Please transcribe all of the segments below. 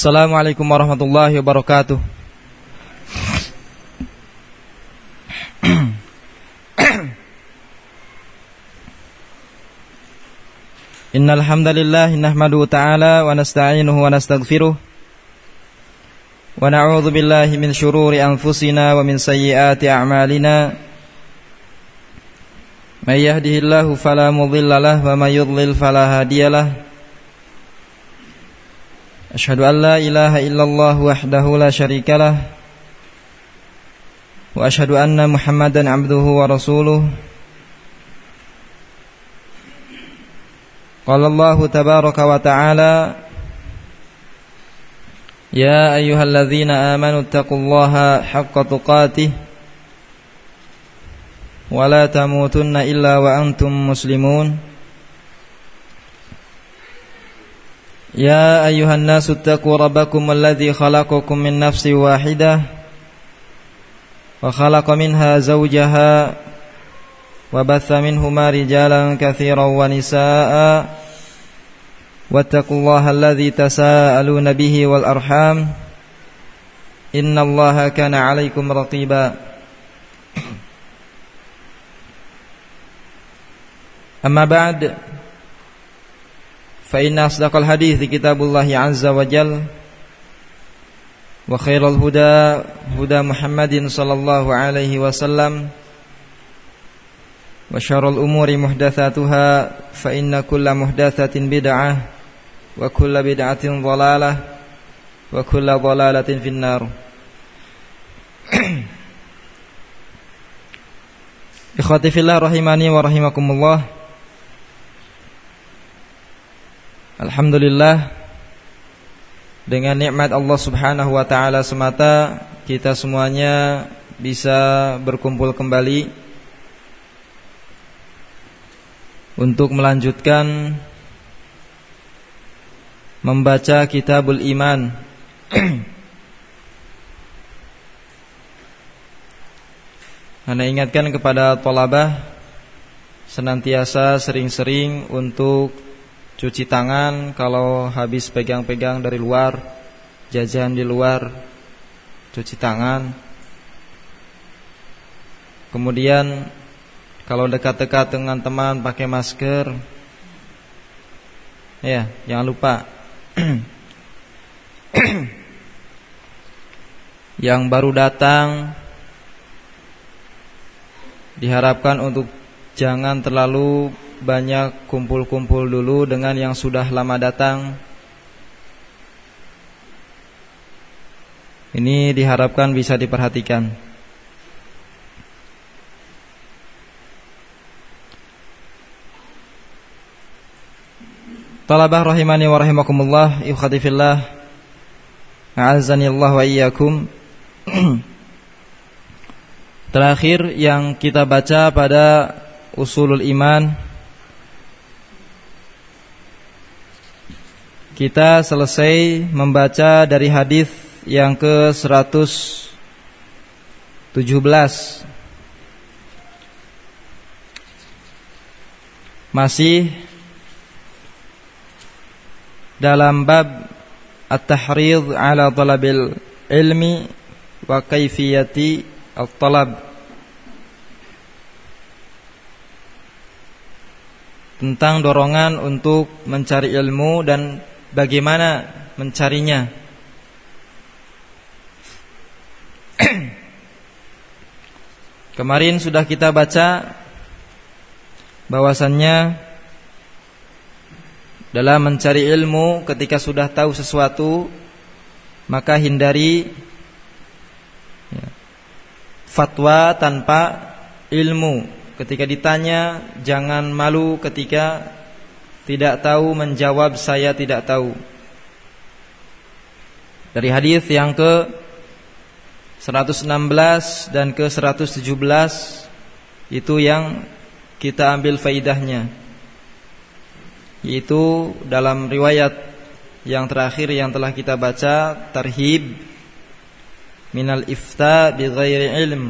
Assalamualaikum warahmatullahi wabarakatuh. Innal hamdalillah nahmaduhu ta'ala wa nasta'inuhu wa nastaghfiruh wa na'udzu billahi min shururi anfusina wa min sayyiati a'malina. May yahdihillahu fala mudilla lahu wa may yudlil fala hadiyalah. Asyhadu an la ilaha illallah wahdahu la syarikalah wa asyhadu anna Muhammadan abduhu wa rasuluh. Qala Allah tabaraka wa ta'ala, ya ayyuhalladzina amanu taqullaha haqqa tuqatih wa la tamutunna illa wa antum muslimun. يا أيها الناس اتقوا ربكم الذي خلقكم من نفس واحدة وخلق منها زوجها وبث منهما رجالا كثيرا ونساء واتقوا الله الذي تساءلون به والأرحام إن الله كان عليكم رقيبا. أما بعد فإن أصدق الحديث كتاب الله عز وجل وخير الهدى هدى محمد صلى الله عليه وسلم وشر الأمور محدثاتها فإن كل محدثة بدعة وكل بدعة ضلالة وكل ضلالة في النار. Ikhwati fillah rahimani wa rahimakumullah. Alhamdulillah, dengan nikmat Allah subhanahu wa ta'ala semata kita semuanya bisa berkumpul kembali untuk melanjutkan membaca Kitabul Iman. Ana ingatkan kepada thalabah senantiasa sering-sering untuk cuci tangan kalau habis pegang-pegang dari luar, jajan di luar, cuci tangan. Kemudian kalau dekat-dekat dengan teman pakai masker. Ya, jangan lupa. Yang baru datang diharapkan untuk jangan terlalu banyak kumpul-kumpul dulu dengan yang sudah lama datang. Ini diharapkan bisa diperhatikan. Talabah rahimani wa rahimakumullah, ikhwati fillah, a'azzani Allah wa iyyakum. Terakhir yang kita baca pada Usulul Iman, kita selesai membaca dari hadis yang ke-117. Masih dalam bab at-tahridh ala talabil ilmi wa kaifiyati at-talab, tentang dorongan untuk mencari ilmu dan bagaimana mencarinya. Kemarin sudah kita baca bahwasannya dalam mencari ilmu, ketika sudah tahu sesuatu maka hindari fatwa tanpa ilmu. Ketika ditanya jangan malu ketika tidak tahu menjawab saya tidak tahu. Dari hadis yang ke 116 dan ke 117 itu yang kita ambil faidahnya, yaitu dalam riwayat yang terakhir yang telah kita baca, tarhib minal ifta bi ghairi ilm,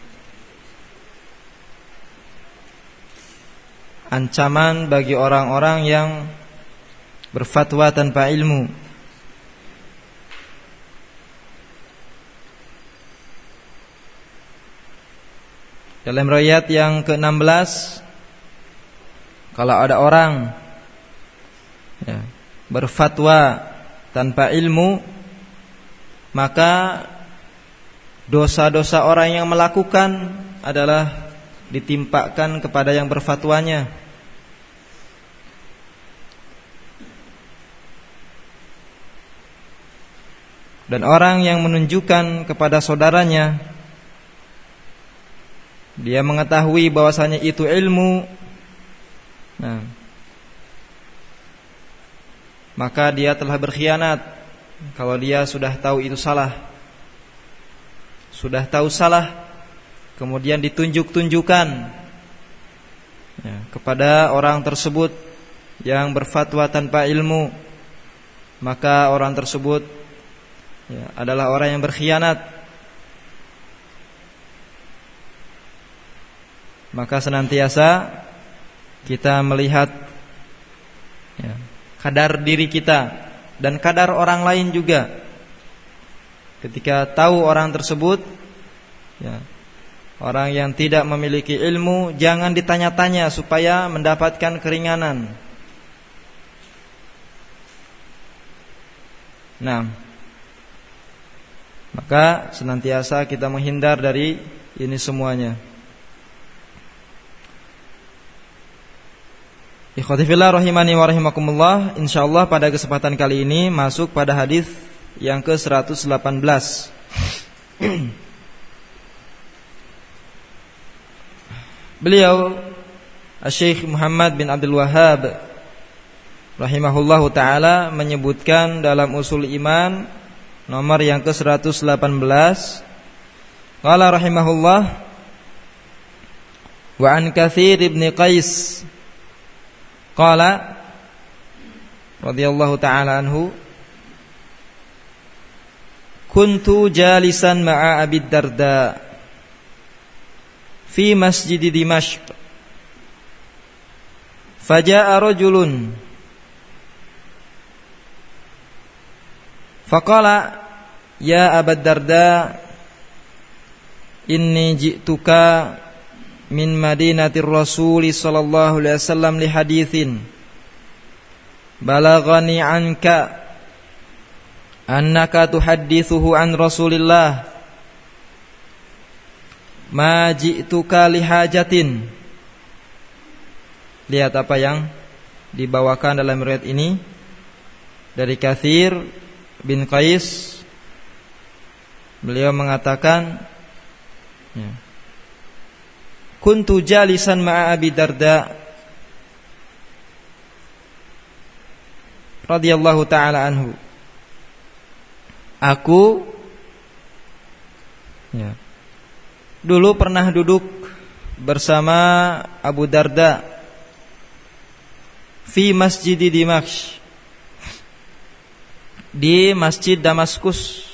ancaman bagi orang-orang yang berfatwa tanpa ilmu. Dalam riwayat yang ke-16, kalau ada orang berfatwa tanpa ilmu, maka dosa-dosa orang yang melakukan adalah ditimpakan kepada yang berfatwanya. Dan orang yang menunjukkan kepada saudaranya, dia mengetahui bahwasanya itu ilmu, maka dia telah berkhianat. Kalau dia sudah tahu itu salah, kemudian ditunjuk-tunjukkan kepada orang tersebut yang berfatwa tanpa ilmu, maka orang tersebut adalah orang yang berkhianat. Maka senantiasa kita melihat kadar diri kita dan kadar orang lain juga. Ketika tahu orang tersebut orang yang tidak memiliki ilmu, jangan ditanya-tanya supaya mendapatkan keringanan. Maka senantiasa kita menghindar dari ini semuanya. Ikhwati fillah rahimani wa rahimakumullah, insyaallah pada kesempatan kali ini masuk pada hadis yang ke-118. Beliau Syekh Muhammad bin Abdul Wahhab rahimahullahu taala menyebutkan dalam Usul Iman nomor yang ke-118, qala rahimahullah, wa an Katsir ibn Qais qala radhiyallahu ta'ala anhu, kuntu jalisan ma'a Abi Darda fi masjid Dimashq, faja'a rajulun faqala ya Aba Darda inni ji'tuka min madinatir Rasul sallallahu alaihi wasallam li haditsin balaghani anka annaka tuhaddithuhu an Rasulillah ma ji'tuka li hajatin. Lihat apa yang dibawakan dalam riwayat ini dari Katsir bin Qais. Beliau mengatakan, kuntu jalisan ma'a Abi Darda radhiyallahu ta'ala anhu. Aku dulu pernah duduk bersama Abu Darda fi masjid Dimashq, di Masjid Damaskus.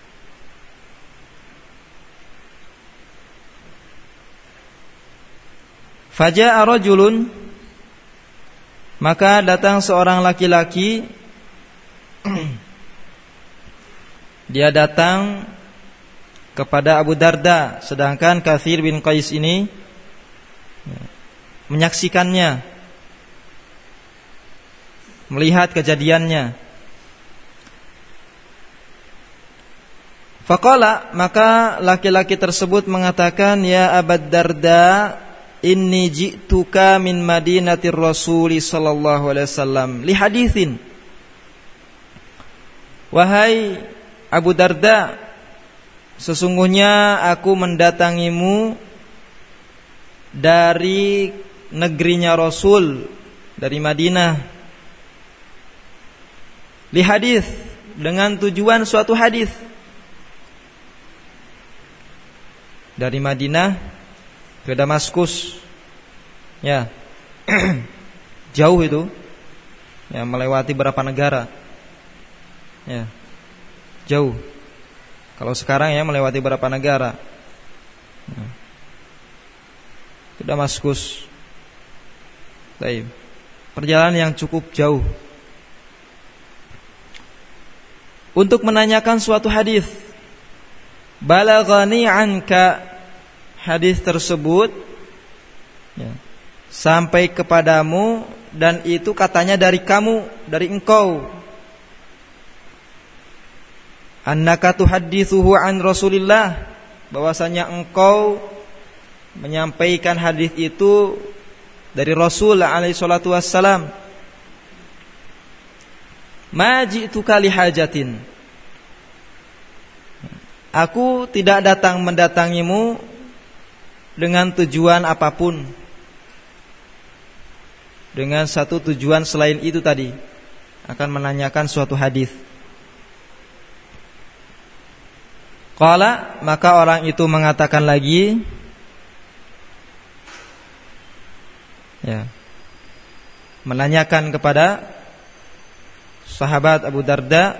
Faja'a rajulun, maka datang seorang laki-laki. Dia datang kepada Abu Darda, sedangkan Katsir bin Qais ini menyaksikannya, melihat kejadiannya. Faqala, maka laki-laki tersebut mengatakan, ya Abu Darda, inni ji'tuka min madinatir Rasul sallallahu alaihi wasallam li haditsin. Wahai Abu Darda, sesungguhnya aku mendatangimu dari negerinya Rasul, dari Madinah, li hadits, dengan tujuan suatu hadis. Dari Madinah ke Damaskus, jauh itu, melewati berapa negara, jauh. Kalau sekarang melewati berapa negara, ke Damaskus. Baik, perjalanan yang cukup jauh untuk menanyakan suatu hadis. Balaghani anka hadis tersebut sampai kepadamu dan itu katanya dari kamu, dari engkau. Annaka tuhaddithuhu an Rasulillah, bahwasanya engkau menyampaikan hadis itu dari Rasul alaihi salatu wassalam. Ma ji'tuka li hajatin, aku tidak datang mendatangimu dengan tujuan apapun, dengan satu tujuan selain itu tadi, akan menanyakan suatu hadis. Qala, maka orang itu mengatakan lagi, menanyakan kepada sahabat Abu Darda,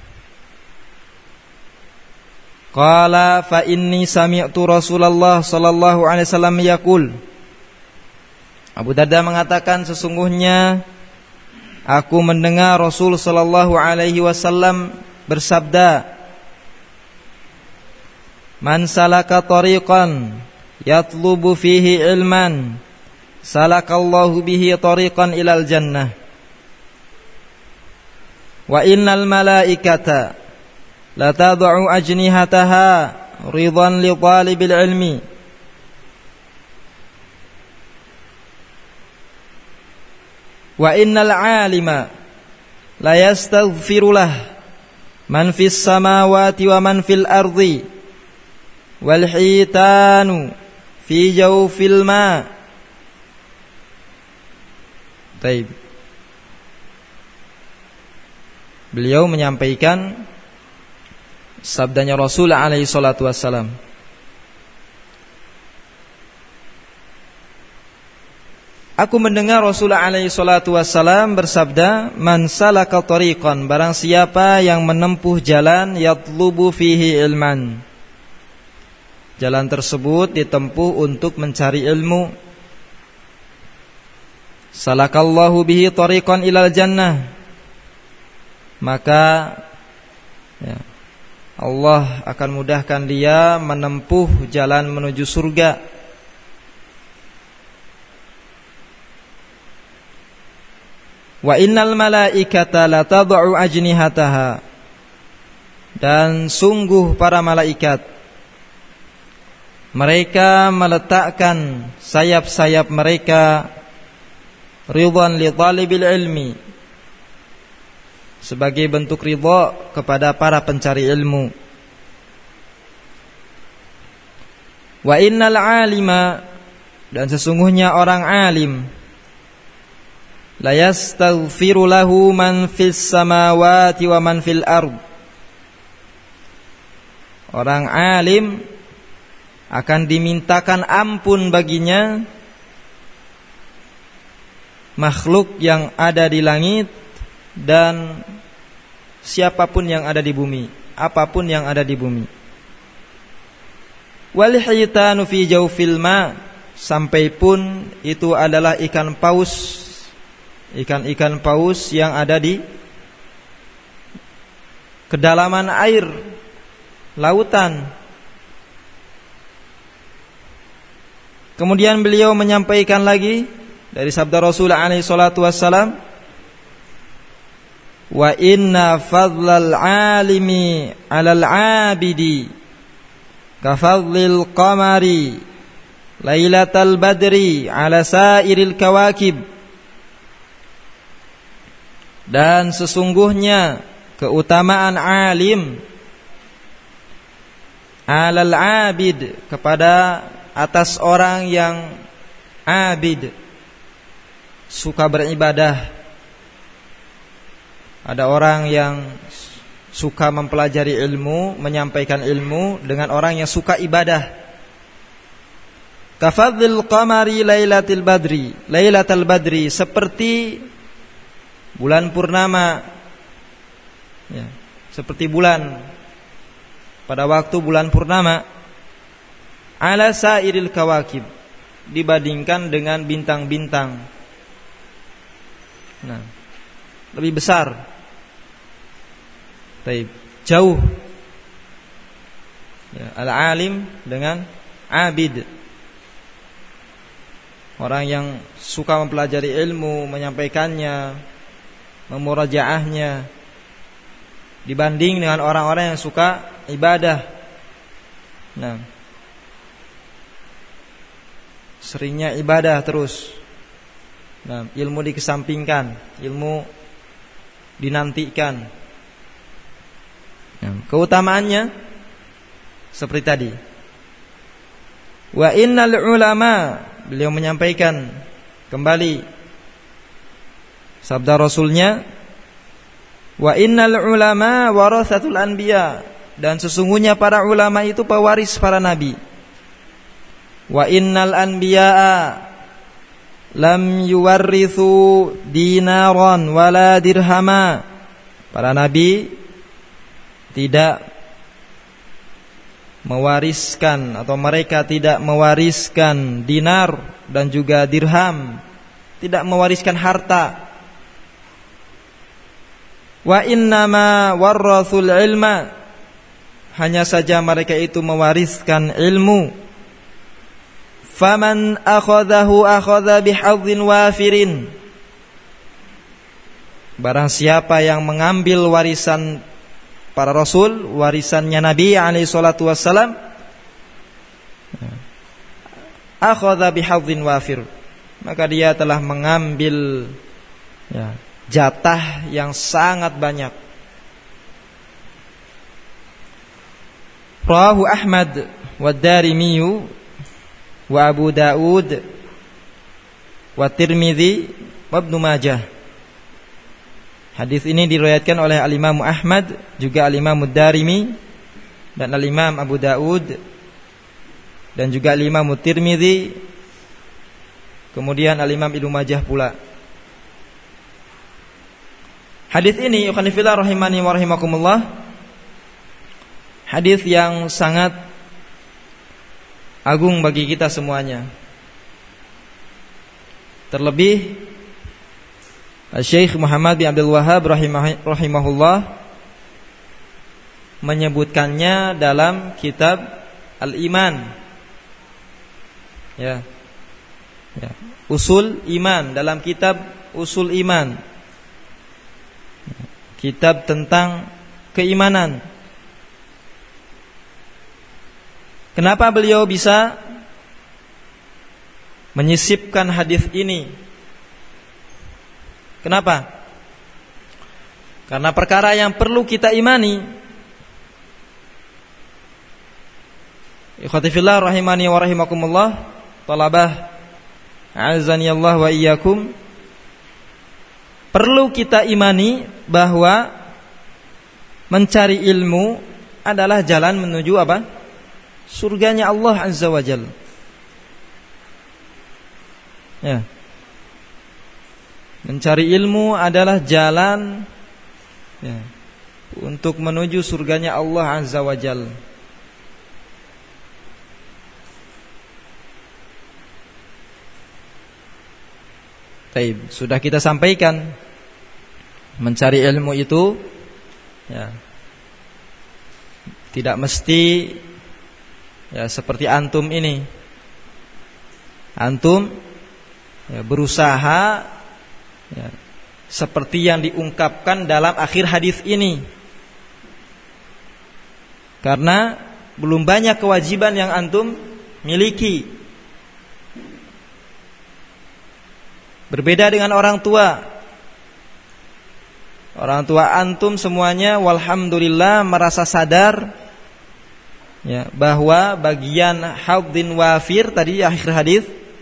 qala fa inni sami'tu Rasulullah sallallahu alaihi wasallam yaqul, Abu Darda mengatakan, sesungguhnya aku mendengar Rasul sallallahu alaihi wasallam bersabda, man salaka tariqan yatlubu fihi ilman salakallahu bihi tariqan ilal jannah wa innal malaikata la tad'u ajnihataha ridan li talibil ilmi wa innal alima la yastaghfiru lah man fis samawati wa man fil ardi wal hitanu fi jawfil ma. Baik. Beliau menyampaikan sabdanya Rasul alaihi salatu wassalam. Aku mendengar Rasul alaihi salatu wassalam bersabda, man salaka tariqan, barang siapa yang menempuh jalan yatlubu fihi ilman, jalan tersebut ditempuh untuk mencari ilmu, salakallahu bihi tariqan ilal jannah, maka Allah akan mudahkan dia menempuh jalan menuju surga. Wa innal malaikata la tad'u ajnihataha, dan sungguh para malaikat mereka meletakkan sayap-sayap mereka ridwan li talibil ilmi, sebagai bentuk ridha kepada para pencari ilmu. Wa innal alima, dan sesungguhnya orang alim, la yastaghfiru lahu man fis samawati wa man fil ard, orang alim akan dimintakan ampun baginya makhluk yang ada di langit dan siapapun yang ada di bumi, apapun yang ada di bumi. Wal hitanu fi jawfil ma, sampai pun itu adalah ikan paus, ikan-ikan paus yang ada di kedalaman air lautan. Kemudian beliau menyampaikan lagi dari sabda Rasul alaihi salatu wassalam, wa inna fadlal alimi 'alal 'abidi ka fadlil qamari lailatal badri 'ala sairil kawakib, dan sesungguhnya keutamaan alim 'alal 'abid, kepada atas orang yang abid, suka beribadah. Ada orang yang suka mempelajari ilmu, menyampaikan ilmu, dengan orang yang suka ibadah. Kafadhil qamari lailatul badri, seperti bulan purnama, seperti bulan pada waktu bulan purnama, ala sairil kawakib, dibandingkan dengan bintang-bintang. Nah, lebih besar, jauh. Al-alim dengan abid, orang yang suka mempelajari ilmu, menyampaikannya, memurajaahnya, dibanding dengan orang-orang yang suka ibadah. Nah, seringnya ibadah terus. Nah, ilmu dikesampingkan, ilmu dinantikan. Nah, keutamaannya seperti tadi. Wa innal ulama, beliau menyampaikan kembali sabda Rasulnya, wa innal ulama warathatul anbiya, dan sesungguhnya para ulama itu pewaris para nabi. Wa innal anbiya'a lam yuwarrithu dinaran wala dirhama. Para nabi tidak mewariskan, atau mereka tidak mewariskan dinar dan juga dirham, tidak mewariskan harta. Wa innama warrathul ilma, hanya saja mereka itu mewariskan ilmu. Faman akhadahu akhadha bihadzin wafirin, barang siapa yang mengambil warisan para rasul, warisannya Nabi alaihi salatu wassalam, akhadha bihadzin wafir, maka dia telah mengambil jatah yang sangat banyak. Rawahu Ahmad wa Darimi wa Abu Daud wa Tirmidzi wa Ibnu Majah. Hadis ini diriwayatkan oleh Al-Imam Ahmad, juga Al-Imam Darimi, dan Al-Imam Abu Daud, dan juga Al-Imam Tirmidzi, kemudian Al-Imam Ibnu Majah pula. Hadis ini, ikhwanifillah rahimani wa rahimakumullah, hadis yang sangat agung bagi kita semuanya. Terlebih Syekh Muhammad bin Abdul Wahhab rahimahullah menyebutkannya dalam kitab Al-Iman. Usul Iman, dalam kitab Usul Iman. Kitab tentang keimanan. Kenapa beliau bisa menyisipkan hadis ini? Kenapa? Karena perkara yang perlu kita imani. Ikhwati fillah rahimani wa rahimakumullah, talabah azani Allah wa iyyakum. Perlu kita imani bahwa mencari ilmu adalah jalan menuju apa? Surganya Allah azza wa jalla. Ya. Mencari ilmu adalah jalan untuk menuju surganya Allah azza wa jalla. Baik, sudah kita sampaikan, mencari ilmu itu tidak mesti seperti antum ini. Antum berusaha seperti yang diungkapkan dalam akhir hadis ini, karena belum banyak kewajiban yang antum miliki. Berbeda dengan orang tua. Orang tua antum semuanya walhamdulillah merasa sadar bahwa bagian hadzin wafir tadi akhir hadis,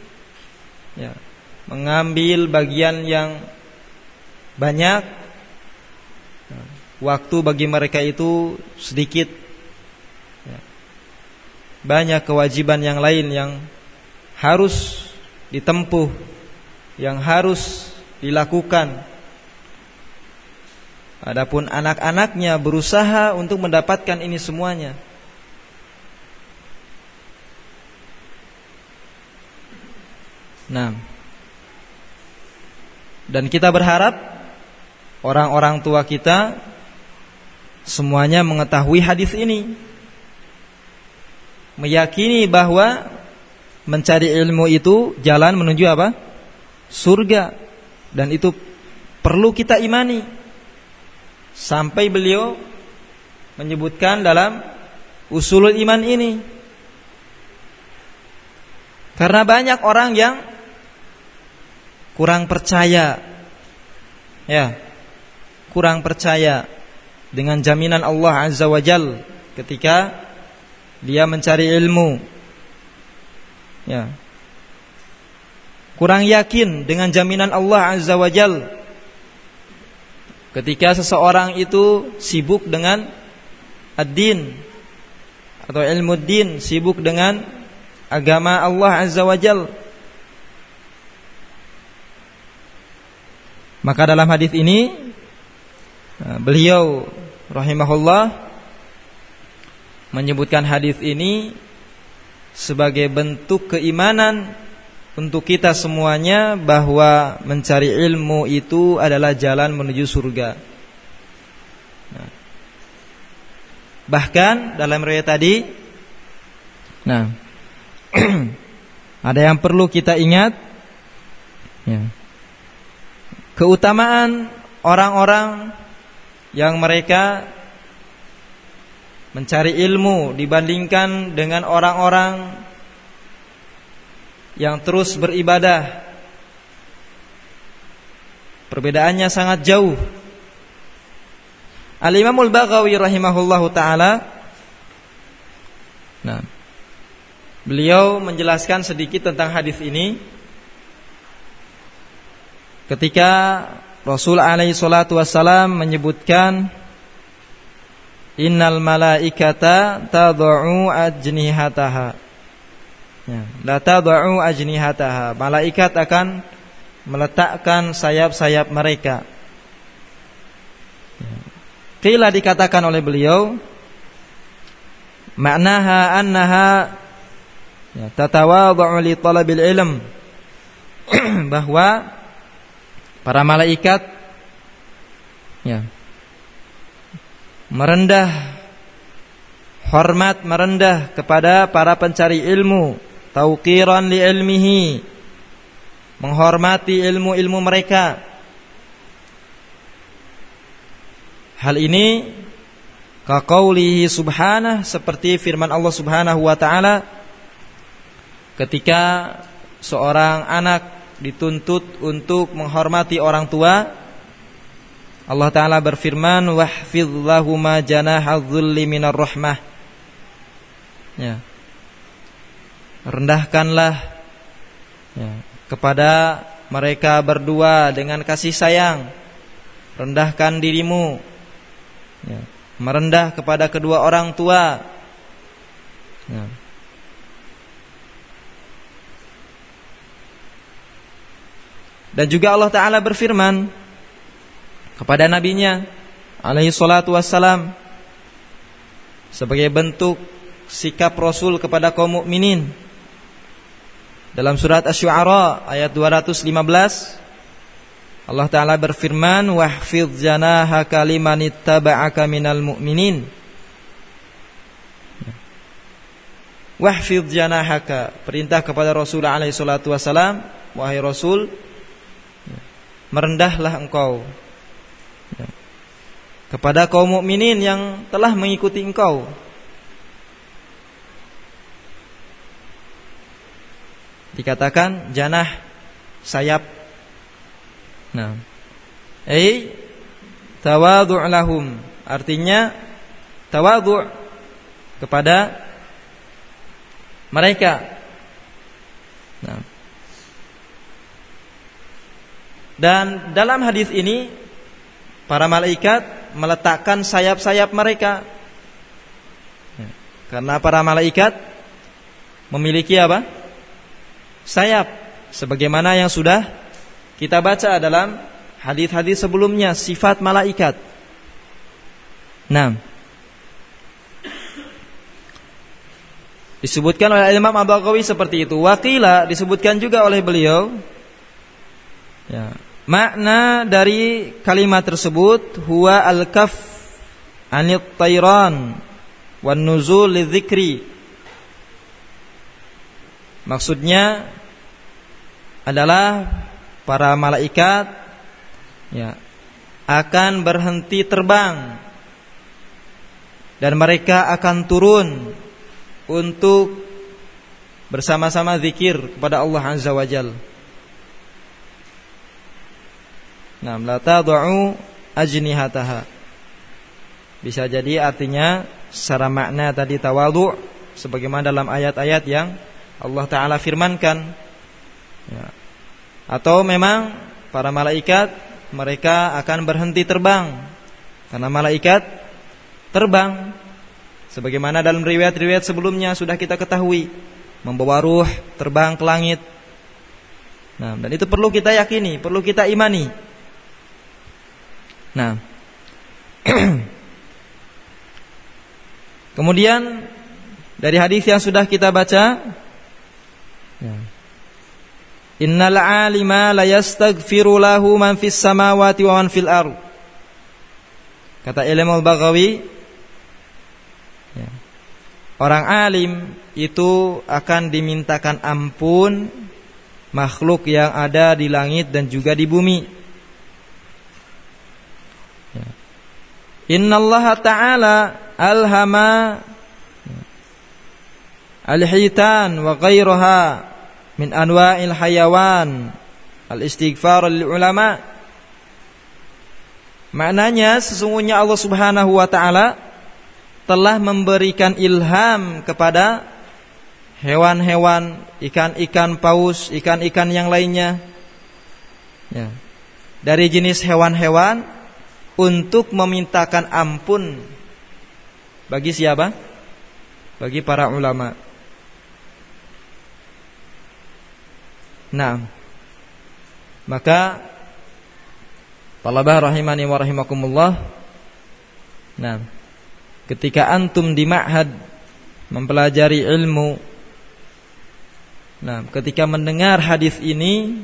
mengambil bagian yang banyak, waktu bagi mereka itu sedikit, banyak kewajiban yang lain yang harus ditempuh, yang harus dilakukan. Adapun anak-anaknya berusaha untuk mendapatkan ini semuanya. Nah, dan kita berharap orang-orang tua kita semuanya mengetahui hadis ini. meyakini bahwa mencari ilmu itu jalan menuju apa? Surga. Dan itu perlu kita imani. Sampai beliau menyebutkan dalam usulul iman ini. Karena banyak orang yang kurang percaya, ya, kurang percaya dengan jaminan Allah Azza wa Jalla ketika dia mencari ilmu, ya, kurang yakin dengan jaminan Allah Azza wa Jalla ketika seseorang itu sibuk dengan ad-din atau ilmu din, sibuk dengan agama Allah Azza wa Jalla. Maka dalam hadis ini beliau rahimahullah menyebutkan hadis ini sebagai bentuk keimanan untuk kita semuanya bahwa mencari ilmu itu adalah jalan menuju surga. Bahkan dalam riwayat tadi, ada yang perlu kita ingat, ya, keutamaan orang-orang yang mereka mencari ilmu dibandingkan dengan orang-orang yang terus beribadah. Perbedaannya sangat jauh. Al-Imam Al-Baghawi rahimahullahu ta'ala, beliau menjelaskan sedikit tentang hadis ini ketika Rasul alaihi salatu wassalam menyebutkan innal malaikata tad'u ajnihataha, la tad'u ajnihataha, malaikat akan meletakkan sayap-sayap mereka. Qila, dikatakan oleh beliau, maknaha annaha tatawadhu li talabil ilm, bahwa para malaikat merendah hormat, merendah kepada para pencari ilmu, tauqiran li ilmihi, menghormati ilmu-ilmu mereka. Hal ini kaqaulihi subhanah, seperti firman Allah Subhanahu wa ta'ala ketika seorang anak dituntut untuk menghormati orang tua. Allah Ta'ala berfirman, wahfidh lahuma janaha dhulli minar rahmah, ya, rendahkanlah, ya, kepada mereka berdua dengan kasih sayang. Rendahkan dirimu, ya, merendah kepada kedua orang tua, ya. Dan juga Allah Ta'ala berfirman kepada nabinya alaihi salatu wassalam sebagai bentuk sikap Rasul kepada kaum mukminin. Dalam surat Asy-Syu'ara ayat 215, Allah Ta'ala berfirman, wahfidh janahaka limanittaba'aka minal mu'minin. Wahfidh janahaka, perintah kepada Rasul alaihi salatu wassalam, wahai Rasul, merendahlah engkau kepada kaum mukminin yang telah mengikuti engkau. Dikatakan janah, sayap. Tawadhu' lahum, artinya tawadhu' kepada mereka. Dan dalam hadis ini para malaikat meletakkan sayap-sayap mereka, karena para malaikat memiliki apa? Sayap, sebagaimana yang sudah kita baca dalam hadis-hadis sebelumnya, sifat malaikat. Disebutkan oleh Imam Al-Baghawi seperti itu. Waqila, disebutkan juga oleh beliau, ya, makna dari kalimat tersebut huwa al-kaf anit tayran wan nuzul lidzikri, Maksudnya adalah para malaikat akan berhenti terbang dan mereka akan turun untuk bersama-sama zikir kepada Allah Azza wa Jalla. La tad'u ajnihataha. Bisa jadi artinya secara makna tadi tawadhu, sebagaimana dalam ayat-ayat yang Allah Ta'ala firmankan. Atau memang para malaikat mereka akan berhenti terbang, karena malaikat terbang sebagaimana dalam riwayat-riwayat sebelumnya sudah kita ketahui, membawa ruh terbang ke langit. Dan itu perlu kita yakini, perlu kita imani. Kemudian dari hadis yang sudah kita baca, innal alima la yastaghfiru lahu man fis samawati wa man fil ardh. Kata Imam Al-Baghawi, orang alim itu akan dimintakan ampun makhluk yang ada di langit dan juga di bumi. Innallaha ta'ala alhama al-hitan wa ghayruha min anwa'il hayawan al-istighfar lil ulama. Maknanya sesungguhnya Allah Subhanahu wa ta'ala telah memberikan ilham kepada hewan-hewan, ikan-ikan paus, ikan-ikan yang lainnya, dari jenis hewan-hewan, untuk memintakan ampun bagi siapa? Bagi para ulama. Maka talabah rahimani wa rahimakumullah, ketika antum di ma'had mempelajari ilmu, ketika mendengar hadis ini,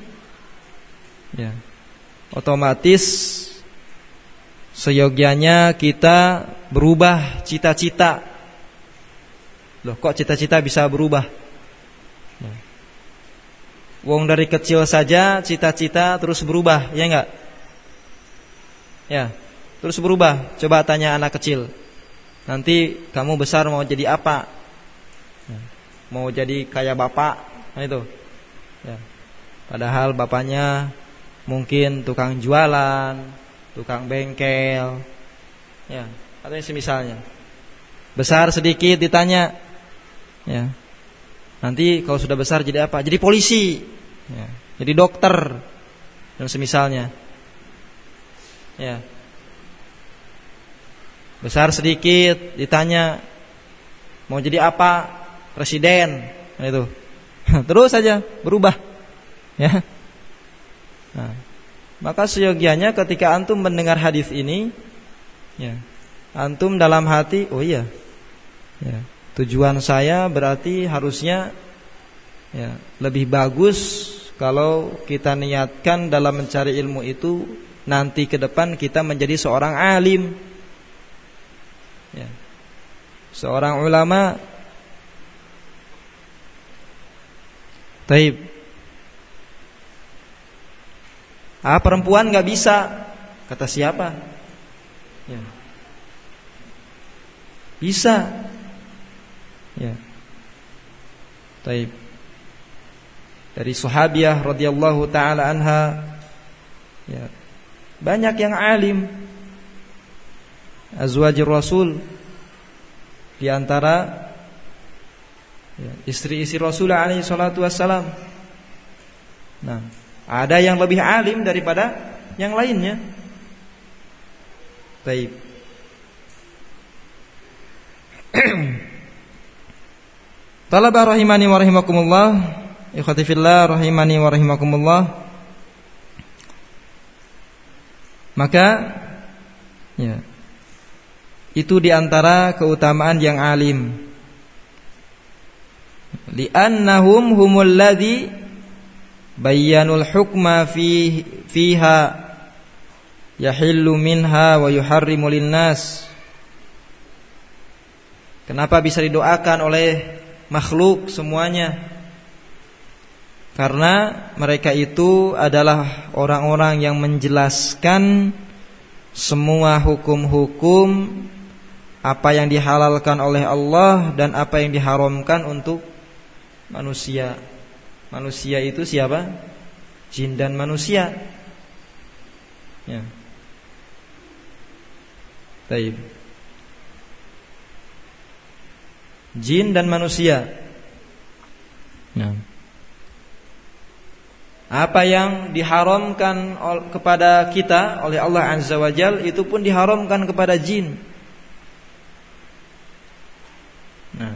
otomatis seyogyanya kita berubah cita-cita. Loh, kok cita-cita bisa berubah? Wong dari kecil saja cita-cita terus berubah, ya enggak? Terus berubah. Coba tanya anak kecil, nanti kamu besar mau jadi apa? Mau jadi kayak bapak? Itu. Padahal bapaknya mungkin tukang jualan, tukang bengkel, atau semisalnya. Besar sedikit ditanya, nanti kalau sudah besar jadi apa? Jadi polisi, jadi dokter, dan semisalnya. Besar sedikit ditanya, mau jadi apa? Presiden, itu. Terus saja berubah, Maka seyogianya ketika antum mendengar hadis ini, antum dalam hati, tujuan saya berarti harusnya lebih bagus kalau kita niatkan dalam mencari ilmu itu nanti ke depan kita menjadi seorang alim, seorang ulama. Taib. Perempuan gak bisa. Kata siapa? Bisa. Taib. Dari sahabiah radhiyallahu ta'ala anha, banyak yang alim, azwajir Rasul, di antara istri-istri Rasul alaihi salatu wassalam. Ada yang lebih alim daripada yang lainnya. Baik. Talabah rahimani wa rahimakumullah, ikhwati fillah rahimani wa rahimakumullah. Maka itu di antara keutamaan yang alim. Li'annahum humul ladzi bayyanul hukma fiha yahillu minha wa yuharrimu linnas. Kenapa bisa didoakan oleh makhluk semuanya? Karena mereka itu adalah orang-orang yang menjelaskan semua hukum-hukum, apa yang dihalalkan oleh Allah dan apa yang diharamkan untuk manusia. Manusia itu siapa? Jin dan manusia. Ya. Baik. Jin dan manusia. Ya. Apa yang diharamkan kepada kita oleh Allah Azza wa Jalla, itu pun diharamkan kepada jin. Nah,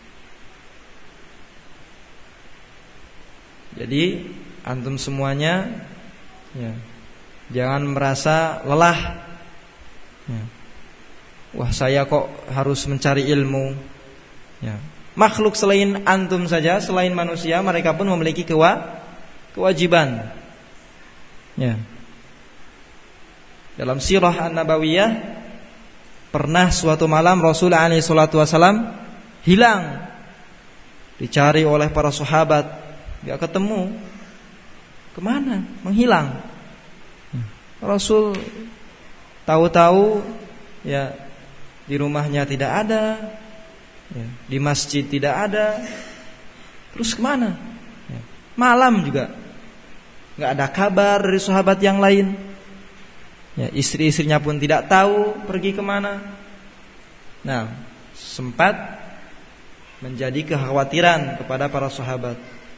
jadi antum semuanya ya, jangan merasa lelah ya. Wah, saya kok harus mencari ilmu ya. Makhluk selain antum saja, selain manusia, mereka pun memiliki kewajiban ya. Dalam sirah An-Nabawiyah, pernah suatu malam Rasulullah SAW hilang, dicari oleh para sahabat, gak ketemu. Kemana? Menghilang. Rasul tahu-tahu ya, di rumahnya tidak ada ya, di masjid tidak ada. Terus kemana? Ya, malam juga gak ada kabar dari sahabat yang lain ya, istri-istrinya pun tidak tahu pergi kemana. Nah, sempat menjadi kekhawatiran kepada para sahabat.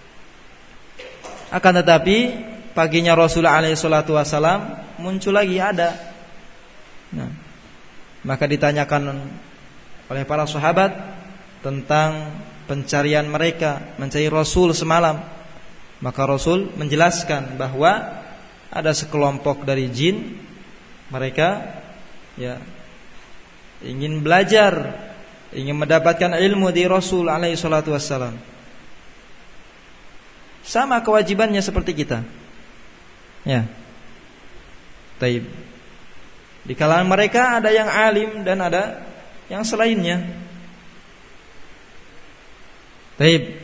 Akan tetapi paginya Rasulullah SAW muncul lagi, ada. Nah, maka ditanyakan oleh para sahabat tentang pencarian mereka, mencari Rasul semalam. Maka Rasul menjelaskan bahwa ada sekelompok dari jin, mereka ya ingin belajar, ingin mendapatkan ilmu di Rasul SAW. Sama kewajibannya seperti kita. Ya. Taib. Di kalangan mereka ada yang alim dan ada yang selainnya. Taib.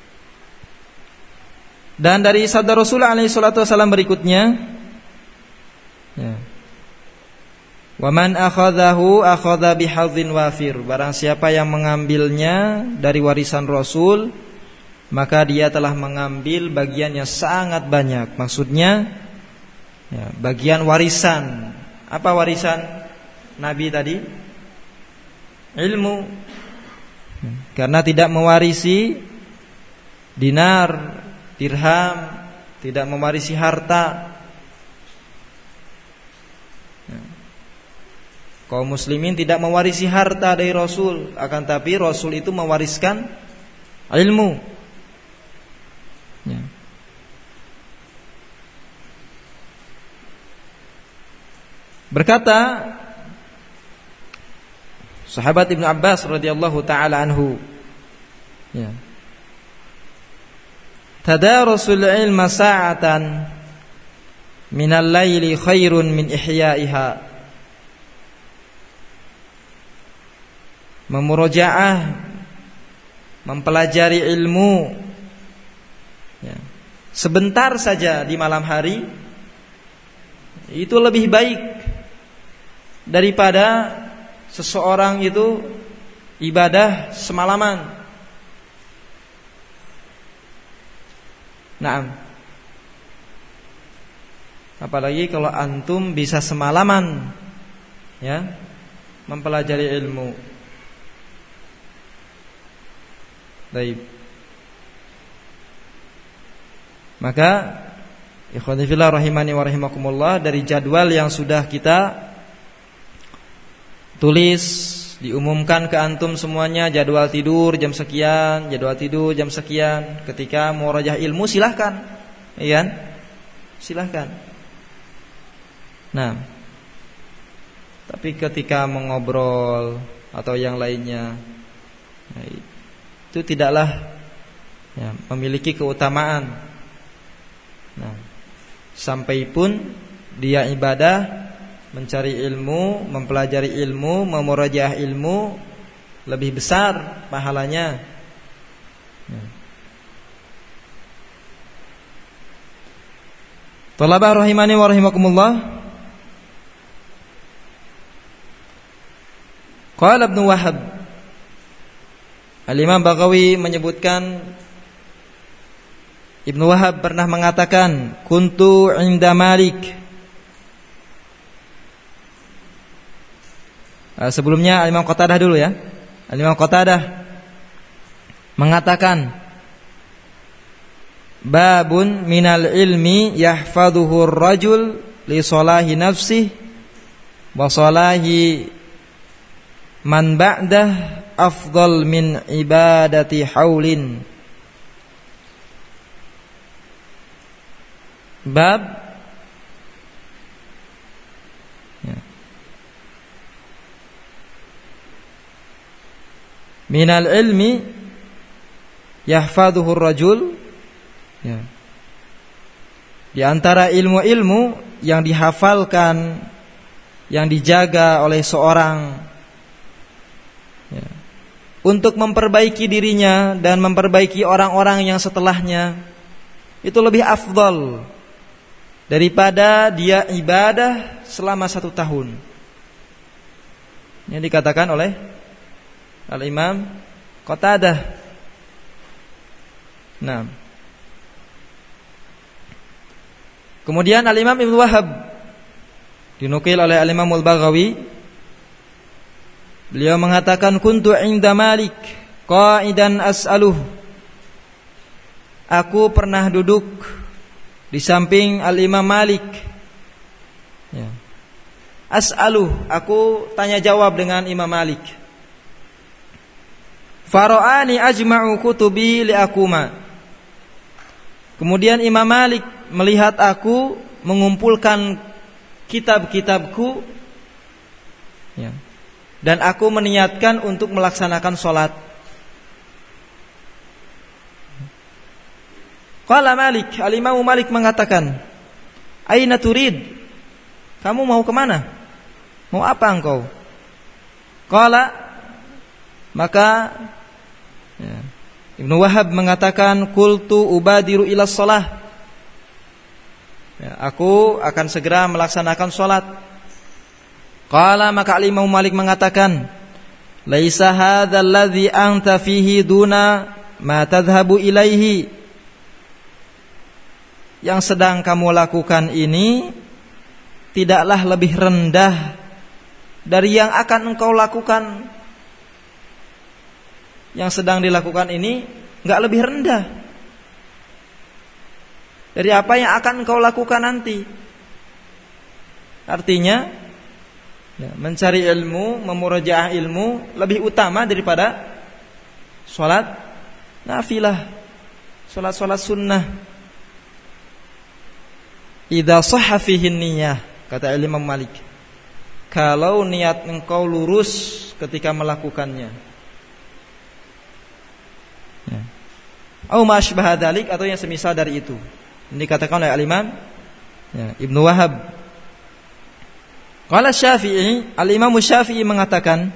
Dan dari sabda Rasulullah SAW berikutnya, ya, wa man akhadhahu akhadha bihadzin wafir. Barang siapa yang mengambilnya dari warisan Rasul, maka dia telah mengambil bagian yang sangat banyak. Maksudnya ya, bagian warisan. Apa warisan Nabi tadi? Ilmu. Karena tidak mewarisi dinar, dirham, tidak mewarisi harta. Kaum muslimin tidak mewarisi harta dari Rasul, akan tapi Rasul itu mewariskan ilmu ya. Berkata sahabat Ibnu Abbas radhiyallahu taala anhu ya, tadarasul ilma sa'atan minal laili khairun min ihya'iha. Memurajaah, mempelajari ilmu ya, sebentar saja di malam hari, itu lebih baik daripada seseorang itu ibadah semalaman. Naam. Apalagi kalau antum bisa semalaman ya, mempelajari ilmu. Baik. Maka ikhwani fillah rahimani wa rahimakumullah, dari jadwal yang sudah kita tulis, diumumkan ke antum semuanya, jadwal tidur jam sekian, jadwal tidur jam sekian. Ketika murajah ilmu silahkan, iya kan? Silahkan. Nah, tapi ketika mengobrol atau yang lainnya, itu tidaklah ya, memiliki keutamaan. Nah, sampai pun dia ibadah, mencari ilmu, mempelajari ilmu, memurajaah ilmu, lebih besar pahalanya. Ya. Thalabah rahimani wa rahimakumullah. Qala Ibnu Wahab, Al-Imam Baghawi menyebutkan, Ibnu Wahab pernah mengatakan, kuntu inda Malik. Sebelumnya Al-Imam Qatadah dulu ya. Al-Imam Qatadah mengatakan, babun minal ilmi yahfaduhu ar-rajul li salahi nafsihi wa salahi man ba'dah afdal min ibadati haulin. Bab ya. Minal ilmi yahfaduhu ar-rajul ya. Di antara ilmu-ilmu yang dihafalkan, yang dijaga oleh seorang ya, untuk memperbaiki dirinya dan memperbaiki orang-orang yang setelahnya, itu lebih afdal daripada dia ibadah selama 1 tahun. Yang dikatakan oleh Al-Imam Qatadah. Nah, kemudian Al-Imam Ibnu Wahab dinukil oleh Al-Imam Al-Baghawi, beliau mengatakan, kuntu inda Malik qa'idan as'aluh. Aku pernah duduk di samping Al-Imam Malik ya. As'aluh, aku tanya jawab dengan Imam Malik. Fara'ani ajma'u kutubi li'akuma. Kemudian Imam Malik melihat aku mengumpulkan kitab-kitabku ya, dan aku meniatkan untuk melaksanakan sholat. Qala Malik, Al-Imam Malik mengatakan, aina turid? Kamu mau kemana? Mau apa engkau? Qala, maka ya, Ibnu Wahab mengatakan, qultu ubadiru ila shalah. Ya, aku akan segera melaksanakan sholat. Qala, maka Al-Imam Malik mengatakan, laisa hadzal ladzi anta fihi duna ma tadhhabu ilaihi. Yang sedang kamu lakukan ini tidaklah lebih rendah dari yang akan engkau lakukan. Yang sedang dilakukan ini enggak lebih rendah dari apa yang akan engkau lakukan nanti. Artinya ya, mencari ilmu, memurajaah ilmu lebih utama daripada sholat nafilah, sholat sunnah. Idza shahha fihi niyyah, kata Imam Malik, kalau niat engkau lurus ketika melakukannya ya. Au ma asbaha dzalik, atau yang semisal dari itu. Ini dikatakan oleh Al-Imam ya, Ibnu Wahab. Qala Syafi'i, Al-Imam Syafi'i mengatakan,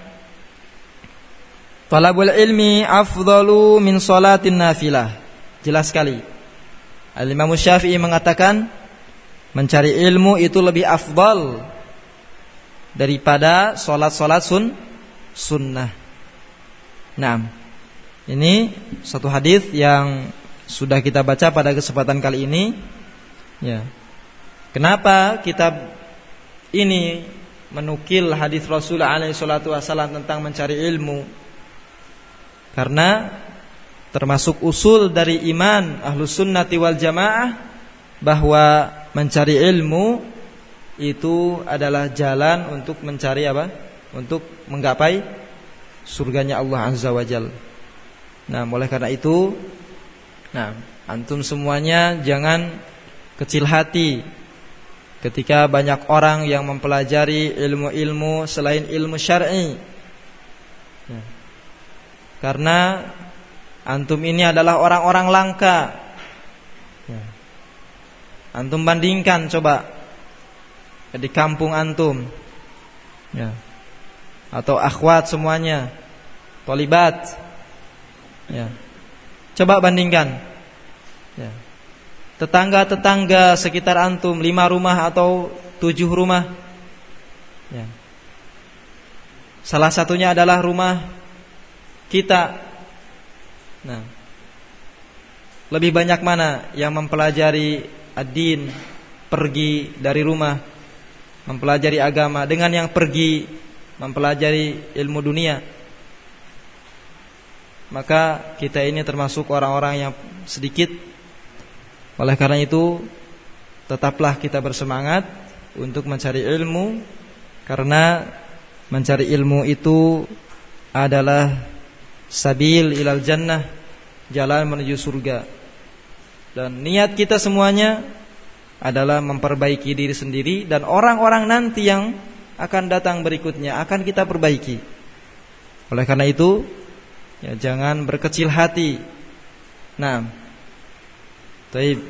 talabul ilmi afdalu min sholatin nafilah. Jelas sekali. Al-Imam Syafi'i mengatakan, mencari ilmu itu lebih afdal daripada sholat sunnah. Nah, ini satu hadis yang sudah kita baca pada kesempatan kali ini. Ya. Kenapa kitab ini menukil hadis Rasulullah SAW tentang mencari ilmu? Karena termasuk usul dari iman Ahlus Sunnati wal Jamaah bahwa mencari ilmu itu adalah jalan untuk mencari apa? Untuk menggapai surganya Allah Azza wa Jalla. Nah, oleh karena itu, nah, antum semuanya jangan kecil hati ketika banyak orang yang mempelajari ilmu-ilmu selain ilmu syar'i. Ya. Karena antum ini adalah orang-orang langka. Ya. Antum bandingkan coba di kampung antum ya, atau akhwat semuanya, thalibat ya. Coba bandingkan ya. tetangga-tetangga sekitar antum 5 rumah atau 7 rumah, ya. Salah satunya adalah rumah kita. Nah, lebih banyak mana yang mempelajari ad-din, pergi dari rumah mempelajari agama, dengan yang pergi mempelajari ilmu dunia? Maka kita ini termasuk orang-orang yang sedikit. Oleh karena itu, tetaplah kita bersemangat untuk mencari ilmu, karena mencari ilmu itu adalah sabil ilal jannah, jalan menuju surga. Dan niat kita semuanya adalah memperbaiki diri sendiri dan orang-orang nanti yang akan datang berikutnya akan kita perbaiki. Oleh karena itu, ya, jangan berkecil hati. Nah, baik.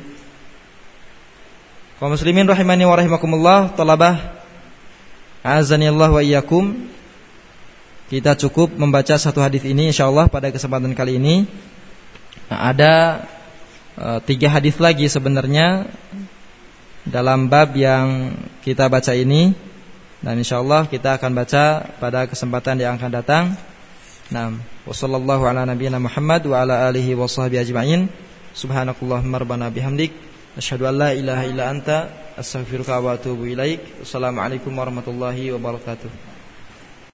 Kaum muslimin rahimani wa rahimakumullah, talabah azanillah wa iyyakum. Kita cukup membaca satu hadis ini insyaallah pada kesempatan kali ini. Nah, ada 3 hadis lagi sebenarnya dalam bab yang kita baca ini, dan insyaallah kita akan baca pada kesempatan yang akan datang. Nah, wassallallahu ala nabiyyina Muhammad wa ala alihi washabbihi ajma'in. Subhanakallahumma rabbana bihamdik, asyhadu an la ilaha illa anta, astaghfiruka wa atubu ilaik. Wassalamualaikum warahmatullahi wabarakatuh.